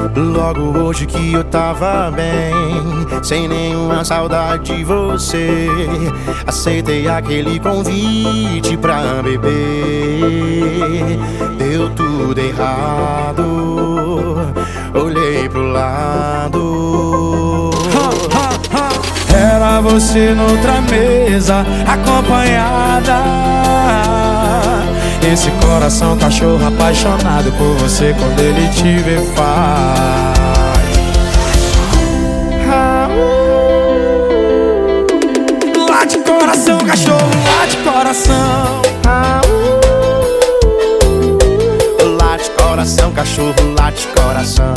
Logo hoje que eu tava bem, sem nenhuma saudade de você, aceitei aquele convite pra beber. Deu tudo errado, olhei pro lado. Era você noutra mesa, acompanhada. Esse coração cachorro apaixonado por você, quando ele te vê faz. Late coração, cachorro, late coração. Late coração, cachorro, late coração.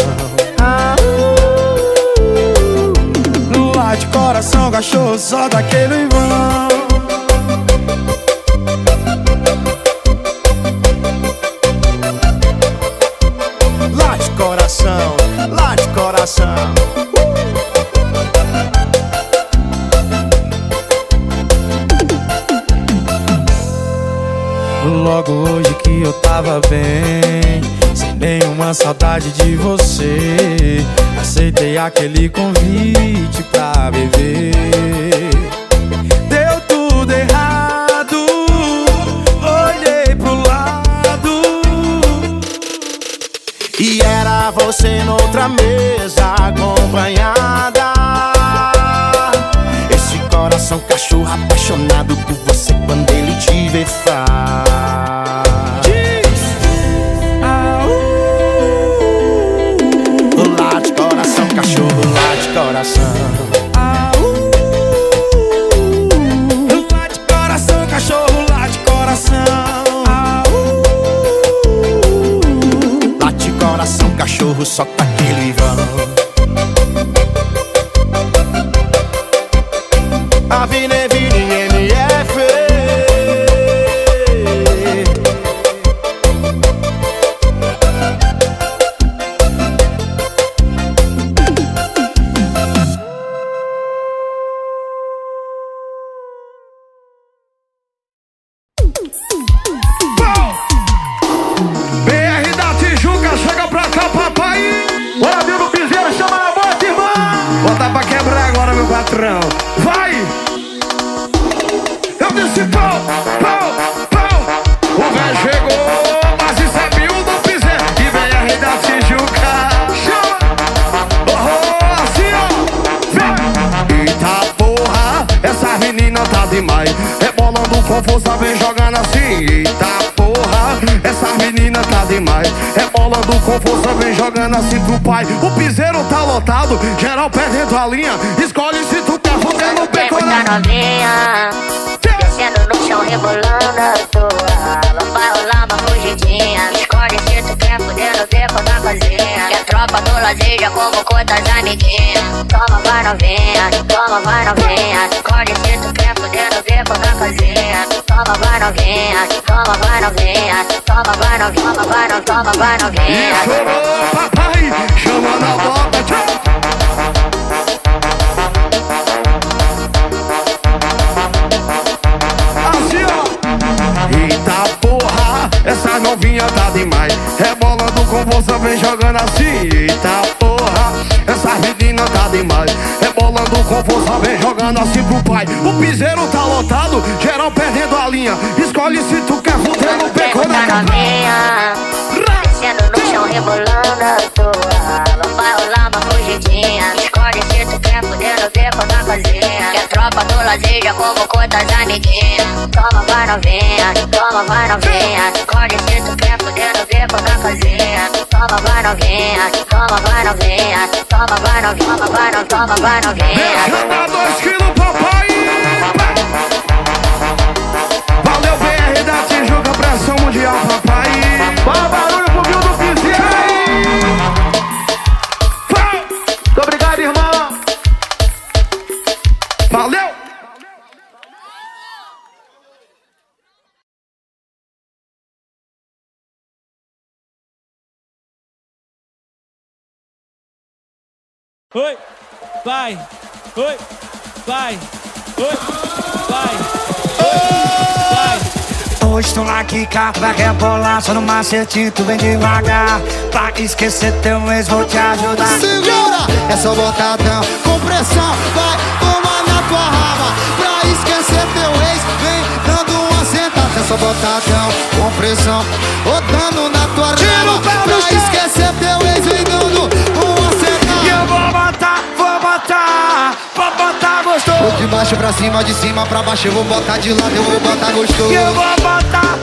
Late coração, cachorro, só daquele vão. Late coração, late coração. Logo hoje que eu tava bem, sem nenhuma saudade de você, aceitei aquele convite pra beber. Deu tudo errado, olhei pro lado, e era você noutra mesa, acompanhada. Esse coração cachorro apaixonado por você, quando ele te vê faz. Late coração, cachorro, late coração. Late coração, cachorro, late coração. Late coração, cachorro, só tá aquele vão. Avine, Vini, MF. BR da Tijuca, chega pra cá, papai. Bora, viu, no piseiro, chama na bota, irmão. Bota pra quebrar agora, meu patrão. Vai! Eu disse pau, pau, pau. O velho chegou, mas isso é mil do piseiro. E BR da Tijuca, chama. Assim, ó. Vem! Eita porra, essa menina tá demais. Rebolando com força, vem jogando assim. Eita porra, essa menina tá demais. Rebolando com força, vem jogando assim pro pai. O piseiro tá lotado, geral perdendo a linha. Escolhe se tu quer foder no peito. Muita novinha, descendo no chão, rebolando a toa. Vai rolar uma fugidinha. Escolhe se tu quer foder no beco da cozinha. Que a tropa do lazer já convocou das amiguinhas. Toma, vai novinha, toma, vai novinha. Escolhe se tu quer foder no beco da cozinha. Toma, vai novinha, toma, vai novinha. Toma, vai novinha, toma, vai novinha, toma, vai novinha. Chorou, papai, chama na bota, tchau. Assim, ó. Eita porra, essa novinha tá demais. Rebolando com força, vem jogando assim. Eita porra, essa menina tá demais. Rebolando com força, vem jogando assim pro pai. O piseiro tá lotado, geral perdendo a linha. Escolhe se tu quer foder no beco da novinha, descendo no chão, rebolando a toa. Vai rolar uma fugidinha. Escolhe se tu quer foder no beco da cozinha. Que a tropa do lazer já convocou das amiguinhas. Toma, vai novinha, toma, vai novinha. Escolhe se tu quer foder no beco da cozinha. Toma, vai novinha, toma, vai novinha. Toma, vai novinha, toma, vai novinha, toma, vai novinha. Deixa dar 2 quilos, papai. Valeu, BR da Tijuca, pressão mundial, papai. Bora, barulho pro Bill do Piseiro aí. Muito obrigado, irmão. Valeu. Oi, vai, oi, vai, oi, vai, oi, vai. hoje tu vai quicar, vai rebolar só no macetinho, tu vem devagar. Pra esquecer teu ex, vou te ajudar. Segura, é só botadão com pressão, vai tomar na tua raba. Pra esquecer teu ex, vem dando uma sentada. É só botadão com pressão, botando na tua raba. Pra esquecer teu ex, vem dando uma sentada. E eu vou botar gostoso. Vou de baixo pra cima, de cima pra baixo, eu vou botar de lado, eu vou botar gostoso. E eu vou botar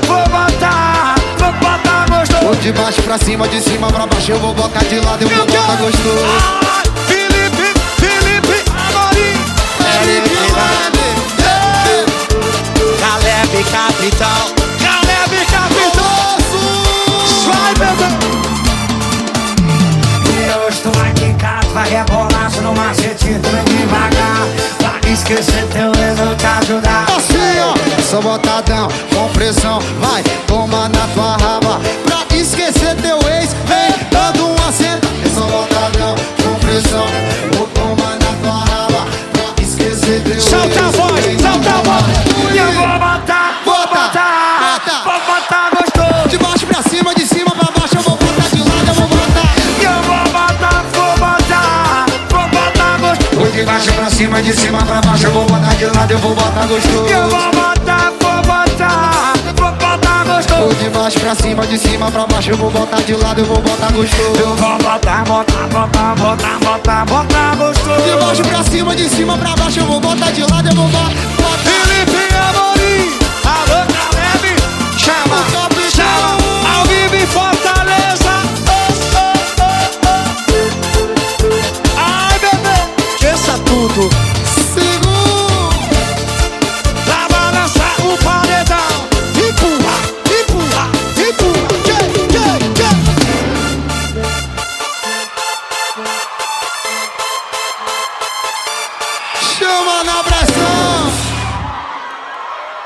gostoso. Vou de baixo pra cima, de cima pra baixo, eu vou botar de lado, eu vou botar gostoso. Felipe Amorim, Felipe Caleb Capitão. Vai, bebê. E hoje tu vai quicar, tu vai rebolar só no macetinho, tu vem devagar. Pra esquecer teu ex, eu te ajudar. Assim, ó, é só botadão com pressão, vai, toma na tua raba. Pra esquecer teu ex, vem dando uma senta. É só botadão com pressão, vou tomar na tua raba. Pra esquecer teu ex. Solta a voz, solta a voz. E eu vou botar gostoso. De baixo pra cima, de cima pra baixo, eu vou botar de lado, eu vou botar. E eu vou botar gostoso. Vou de baixo pra cima, de cima pra baixo, eu vou botar de lado, eu vou botar gostoso. E eu vou botar gostoso. Vou de baixo pra cima, de cima pra baixo, eu vou botar de lado, eu vou botar gostoso. Eu vou botar gostoso. De baixo pra cima, de cima pra baixo, eu vou botar de lado, eu vou botar. Felipe Amorim, alô Caleb, chama, ao vivo em Fortaleza. Ai, bebê, esqueça tudo. Pra balançar o paredão. Empurra. Chama na pressão.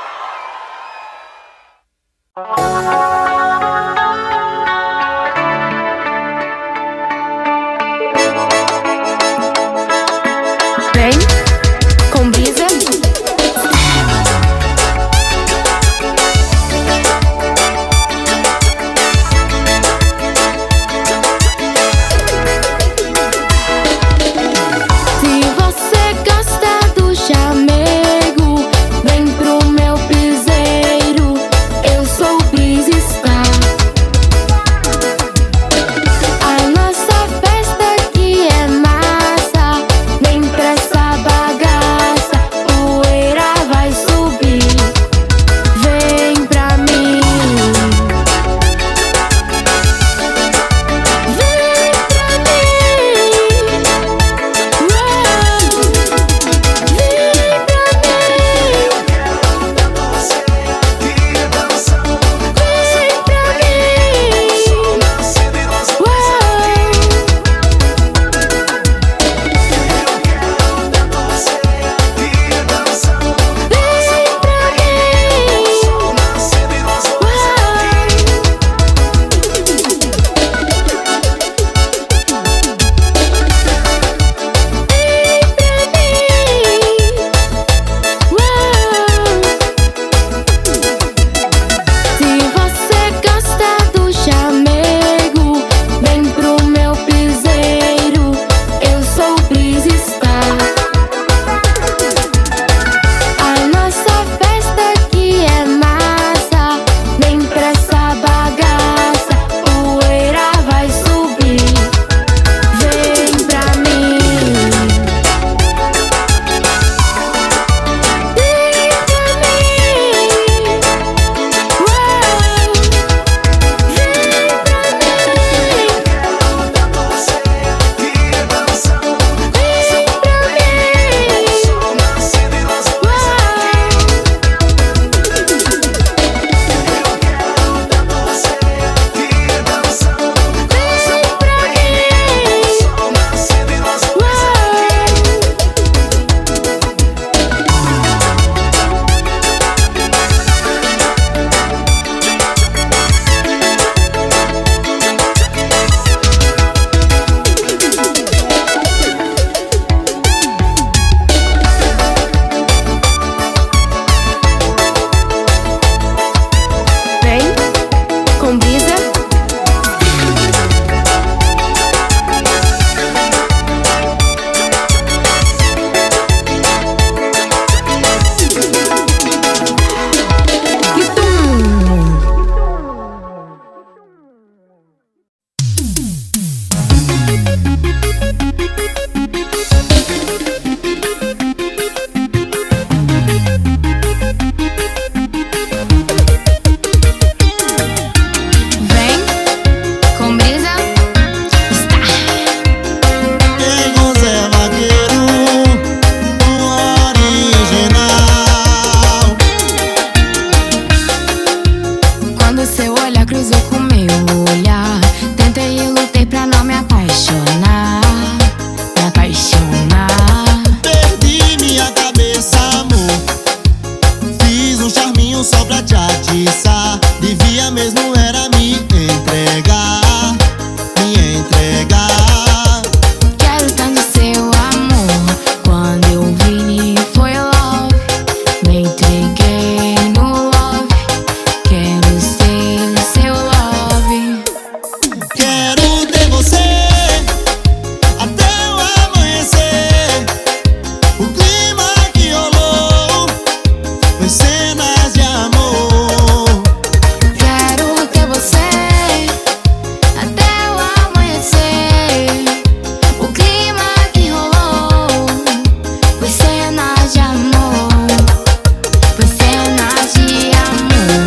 só pra te atiçar. Devia mesmo era me entregar, me entregar. Quero tanto seu amor. Quando eu vi foi love. Me entreguei no love. Quero ser seu love. Quero ter você até o amanhecer. O clima que rolou foi cenas de amor. Quero ter você até o amanhecer. O clima que rolou foi cenas de amor. Foi cenas de amor.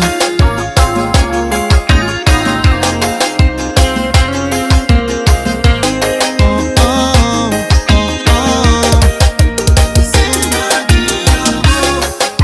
Oh, oh, oh, oh. Cena de amor.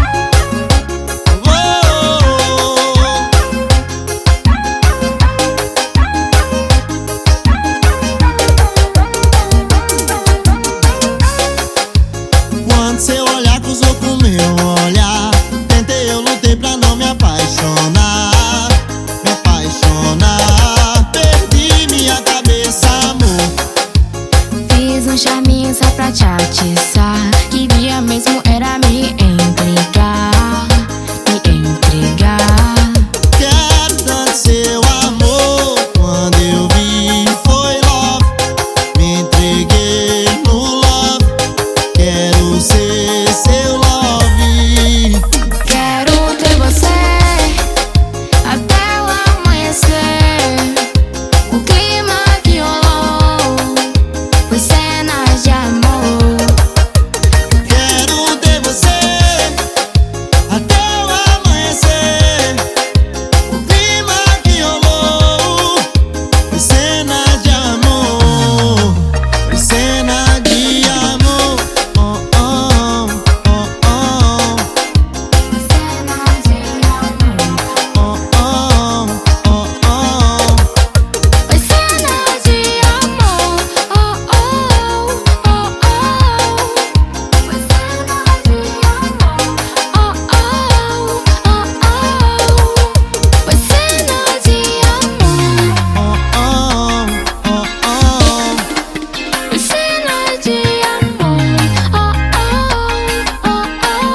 Quando seu olhar cruzou com meu olhar, tentei, eu lutei pra não me apaixonar, me apaixonar. Perdi minha cabeça, amor. Fiz um charminho só pra te atiçar. Queria mesmo era me entregar, me entregar. Quero tanto seu amor. Quando eu vi foi love. Me entreguei no love. Quero ser seu love. Quero ter você até o amanhecer. O clima que rolou foi cenas de amor. Quero ter você até o amanhecer. O clima que rolou foi cena de amor. Foi cena de amor. Oh, oh, oh, oh. Cenas de amor. Oh, oh, oh, oh. Foi cenas de amor. Oh, oh, oh, oh. Foi cenas de amor. Oh, oh, oh, oh. Foi cenas de amor. Oh, oh, oh, oh. Foi cenas de amor. Oh, oh, oh,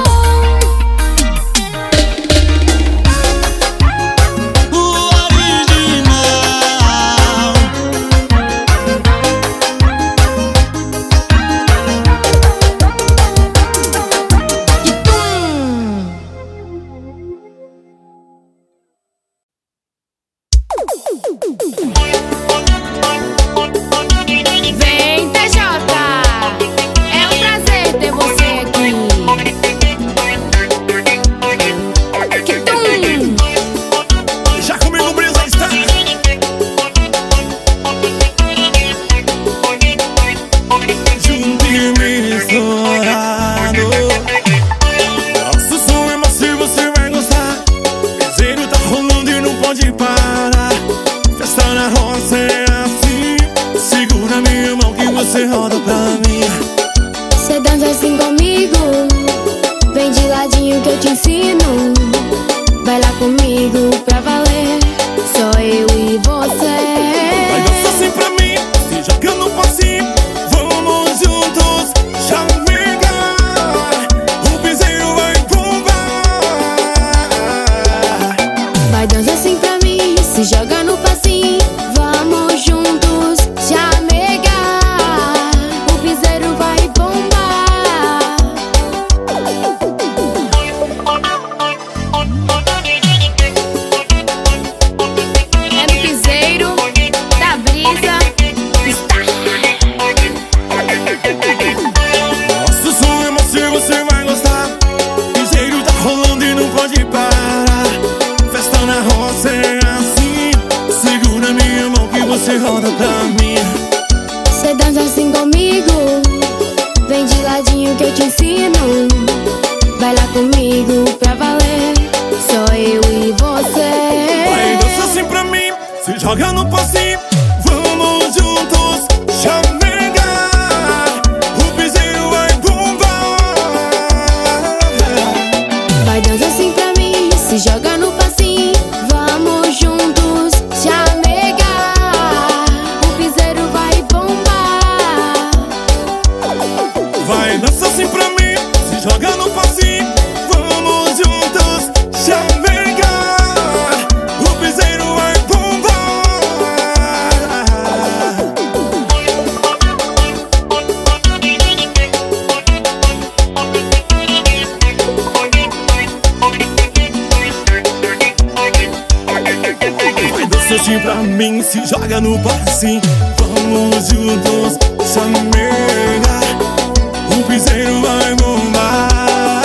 oh. O original. E tum! Vem, TJ! É um prazer ter você aqui. Que tum! Já comigo, Brisa, está. Junto e misturado. Nosso som é macio, você vai gostar. Piseiro tá rolando e não pode parar. Festa na roça é assim. Segura minha mão que você roda pra mim. Cê dança assim comigo. Vem de ladinho que eu te ensino. Vai lá comigo pra valer. Só eu e você. Vai dançar assim pra mim, se jogando no passinho. Vamos juntos, chamegar. O piseiro vai bombar. Vai dançar assim pra mim, se joga no passinho. Vamos juntos, chamegar. O piseiro vai bombar. É no piseiro da brisa. Está. Nosso som é macio, você vai gostar. Piseiro tá rolando e não pode parar. Festa na roça é assim. Segura minha mão que você roda pra mim. Cê dança assim comigo. Vem de ladinho que eu te ensino. Vai lá comigo pra valer. Só eu e você. Vai dançar assim pra mim, se joga no passinho. Vamos juntos, chamegar. O piseiro vai bombar. Vai dançar assim pra mim, se joga no passinho, vamos juntos chamegar. O piseiro vai bombar. Vai, dança assim pra mim, se joga no passinho, vamos juntos chamegar. O piseiro vai bombar. Vai, dança assim pra mim, se joga no passinho, vamos juntos chamegar. O piseiro vai bombar.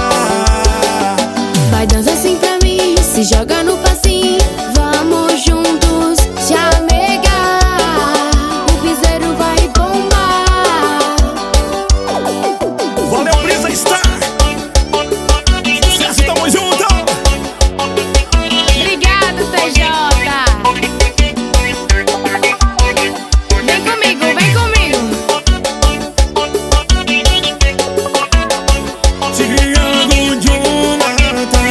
Vai, dança assim pra mim, se joga no passinho, vamos juntos chamegar. O piseiro vai bombar. Valeu, Brisa Star. Sucesso, tamo junto. Obrigado, TJ. Vem comigo, vem comigo. Tiago Jonathan.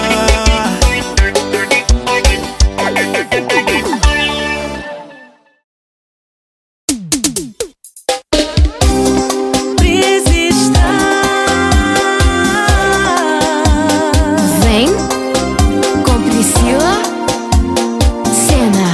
Vem com Priscila Senna.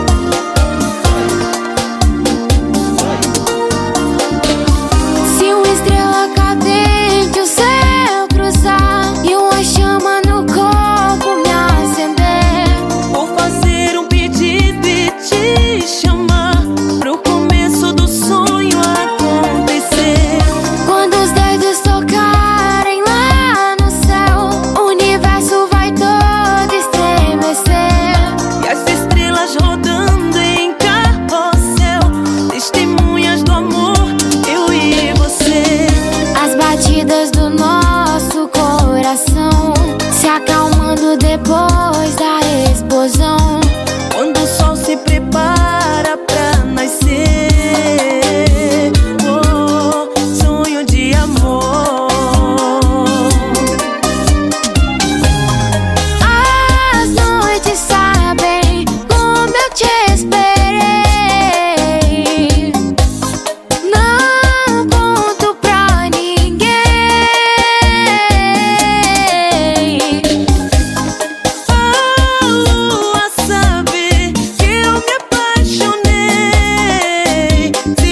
Se uma estrela cadente o céu cruzar e uma chama no corpo me acender, Vou fazer um pedido e te chamar pro começo do sonho acontecer. quando os dedos tocarem lá no céu, o universo vai todo estremecer. E as estrelas rodando em carrossel, testemunhas do amor, eu e você. As batidas do nosso coração se acalmando depois da explosão. Quando o sol se prepara pra nascer, oh, sonho de amor. As noites sabem como eu te esperei. Não conto pra ninguém. A lua sabe que eu me apaixonei. Se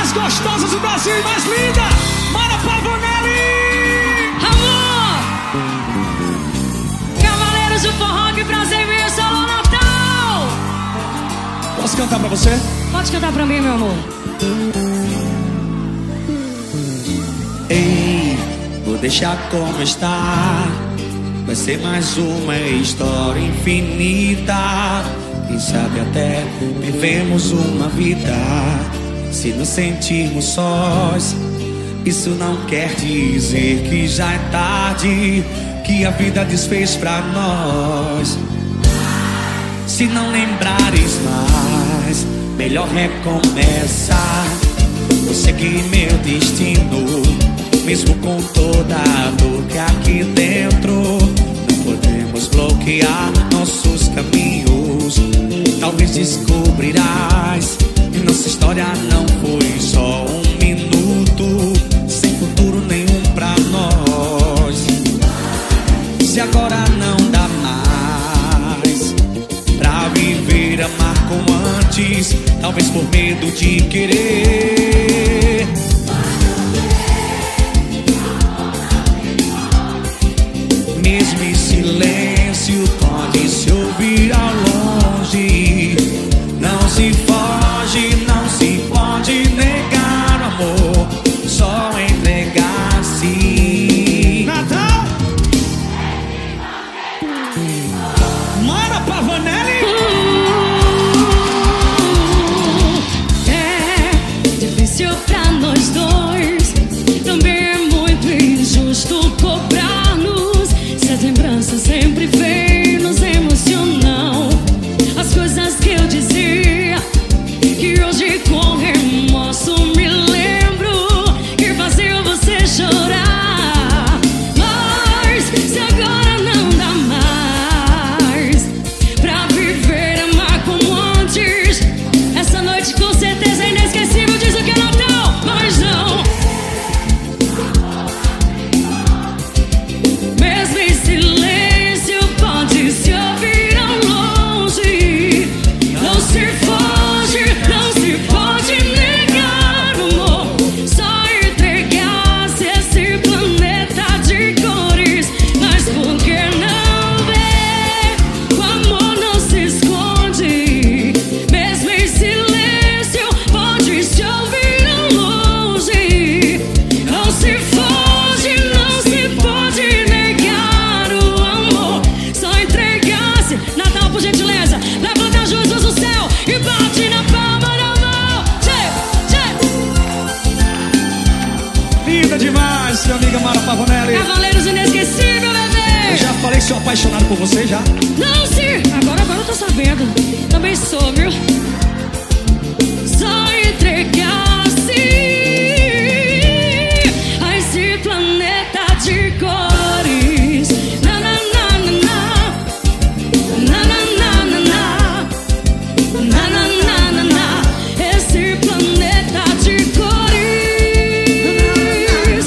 mais gostosas do Brasil e mais linda, Mara Pavonelli! Amor! Cavaleiros do Forró, que prazer meu, Salão Natal! Posso cantar pra você? Pode cantar pra mim, meu amor. Ei, vou deixar como está. Vai ser mais uma história infinita. Quem sabe até vivemos uma vida. Se nos sentirmos sós, isso não quer dizer que já é tarde, que a vida desfez pra nós. Se não lembrares mais, melhor recomeçar. Vou seguir meu destino, mesmo com toda a dor que aqui dentro. Não podemos bloquear nossos caminhos. Talvez descobrirás que nossa história não foi só um minuto, sem futuro nenhum pra nós. Se agora não dá mais pra viver, amar como antes, talvez por medo de querer. Mesmo em silêncio pode se ouvir ao longe. Não se foge, não se pode negar o amor, só entregar-se. Natal! Mara Pavonelli! É difícil pra nós dois, também é muito injusto cobrar-nos. Se as lembranças sempre vêm, nos emocionam. As coisas que eu dizia, que hoje com remorso me lembro, que fazia você chorar. Mas se agora não dá mais pra viver, amar como antes, essa noite com certeza é inesquecível. Diz o que é Natal, mas não. Mesmo em silêncio pode se ouvir ao longe. Não se foge, não se pode negar o amor, só entregar-se esse planeta de cores. Mas por que não ver? O amor não se esconde. Mesmo em silêncio pode se ouvir ao longe. Não se foge, não se pode negar o amor, só entregar-se. Natal, por gentileza, levanta as luzes do céu e bate na palma da mão. Linda demais, minha amiga Mara Pavonelli. Cavaleiros inesquecível, Eu bebê. já falei que sou apaixonado por você, já. Não, sim, agora eu tô sabendo. Também sou, viu? Só entregar-se a esse planeta de cores. Na na na na na, na na na na na, na na na na na, esse planeta de cores.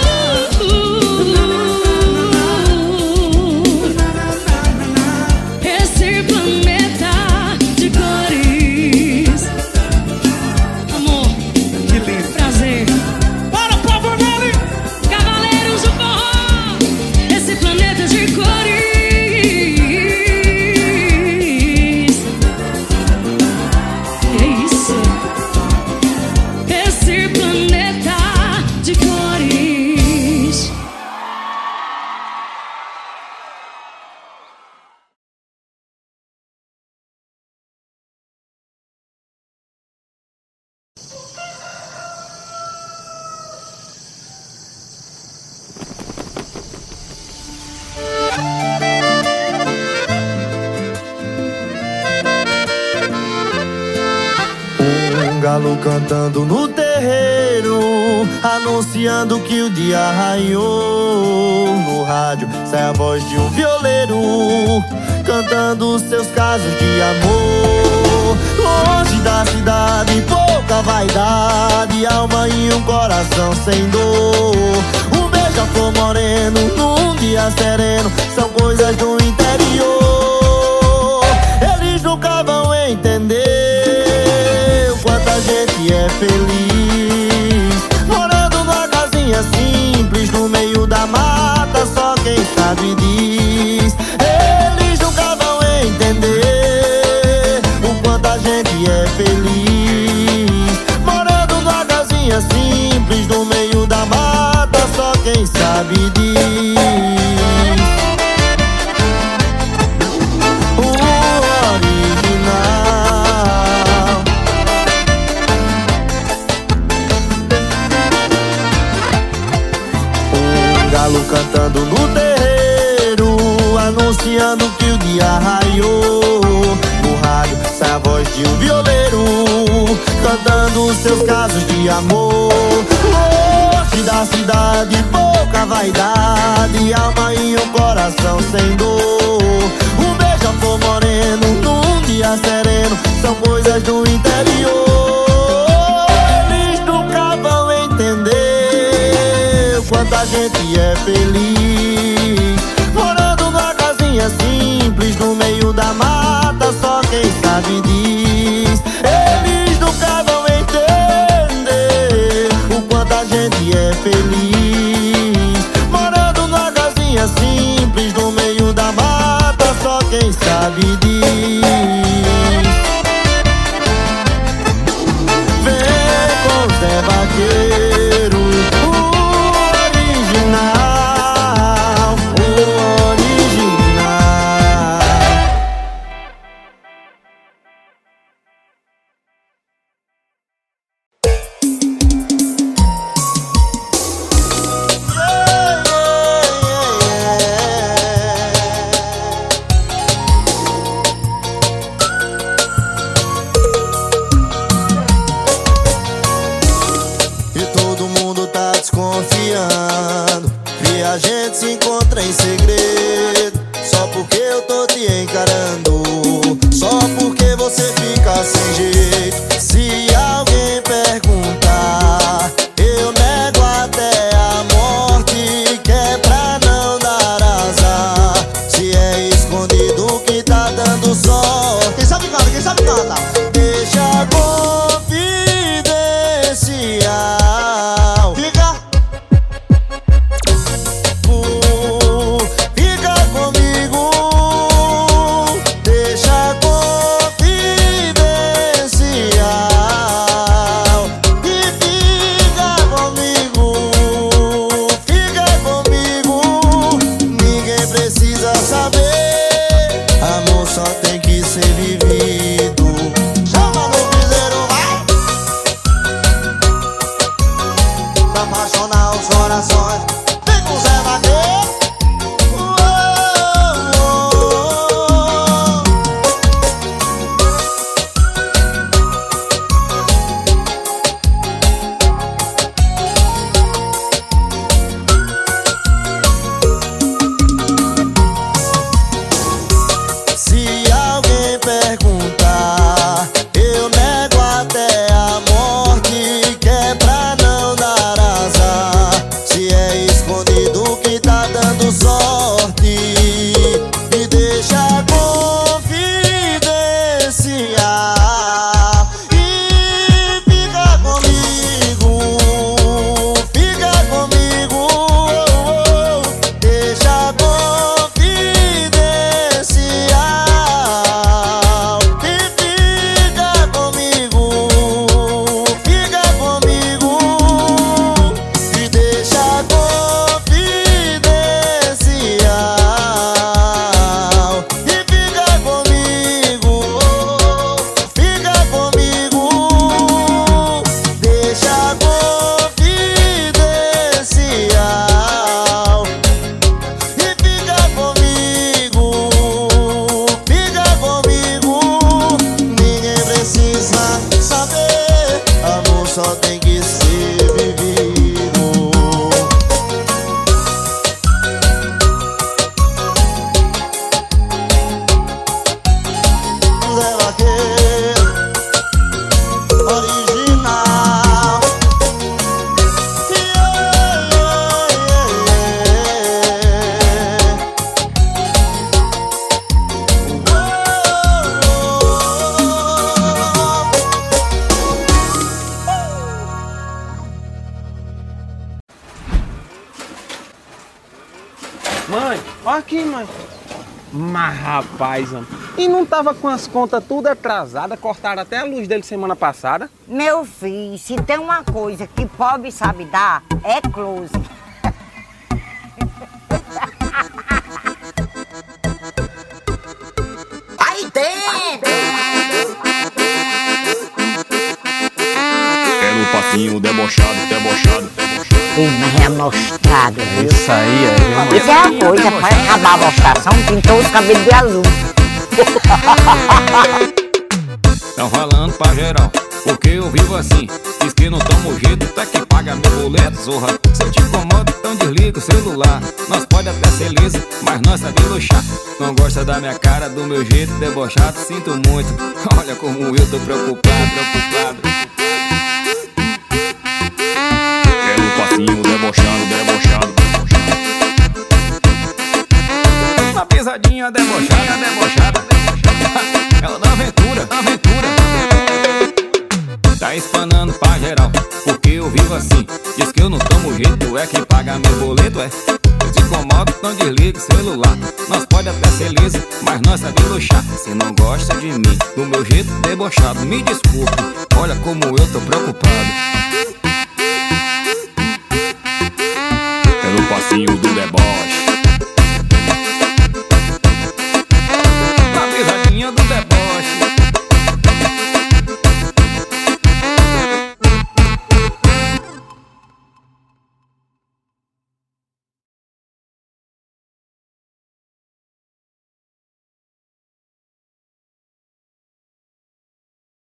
Esse planeta de cores. Amor, Que lindo. prazer. Mara Pavonelli! Cavaleiros do Forró, esse planeta de cores. É isso. Esse planeta de cores. Um galo cantando no terreiro, anunciando que o dia raiou. No rádio sai a voz de um violeiro, cantando seus casos de amor. Longe da cidade, pouca vaidade, alma e um coração sem dor. Um beija-flor moreno num dia sereno, são coisas do interior. Eles nunca vão entender o quanto a gente é feliz da mata, só quem sabe diz. Eles nunca vão entender o quanto a gente é feliz, morando numa casinha simples no meio da mata, só quem sabe diz. O original. Um galo cantando no terreiro, anunciando que o dia raiou. No rádio sai a voz de um violeiro, cantando seus casos de amor. Longe da cidade, pouca vaidade, alma e um coração sem dor. Um beija-flor moreno num dia sereno, são coisas do interior. Eles nunca vão entender o quanto a gente é feliz, morando numa casinha simples no meio da mata, só quem sabe diz. Eles nunca vão entender o quanto a gente é feliz, morando numa casinha simples no meio da mata, só quem sabe diz. Vem com Zé Vaqueiro, o original, o original. Aqui, mãe. Mas, rapaz, mano. E não tava com as contas tudo atrasadas, cortaram até a luz dele semana passada? Meu filho, se tem uma coisa que pobre sabe dar, é close. Aí dentro! É no passinho debochado, debochado, debochado. Ih, mas é mostrado, viu? Isso aí é. Isso é a coisa, pra acabar a mostração, pintou os cabelos de azul. Tão falando pra geral, porque eu vivo assim. Diz que não tomo jeito, tá que paga meu boleto, zorra. Se eu te incomodo, então desliga o celular. Nós pode até ser liso, mas nós sabemos luxar. Não gosta da minha cara, do meu jeito debochado, sinto muito. Olha como eu tô preocupado, preocupado. É no passinho debochado, debochado, debochado. Uma pisadinha debochada, debochada, debochada. É o da aventura, aventura. Tá espanando pra geral, porque eu vivo assim. Diz que eu não tomo jeito, é que paga meu boleto, é. Eu te incomodo, não desliga o celular. Nós pode até ser liso, mas nós sabemos luxar. Se não gosta de mim, do meu jeito debochado, me desculpe. Olha como eu tô preocupado.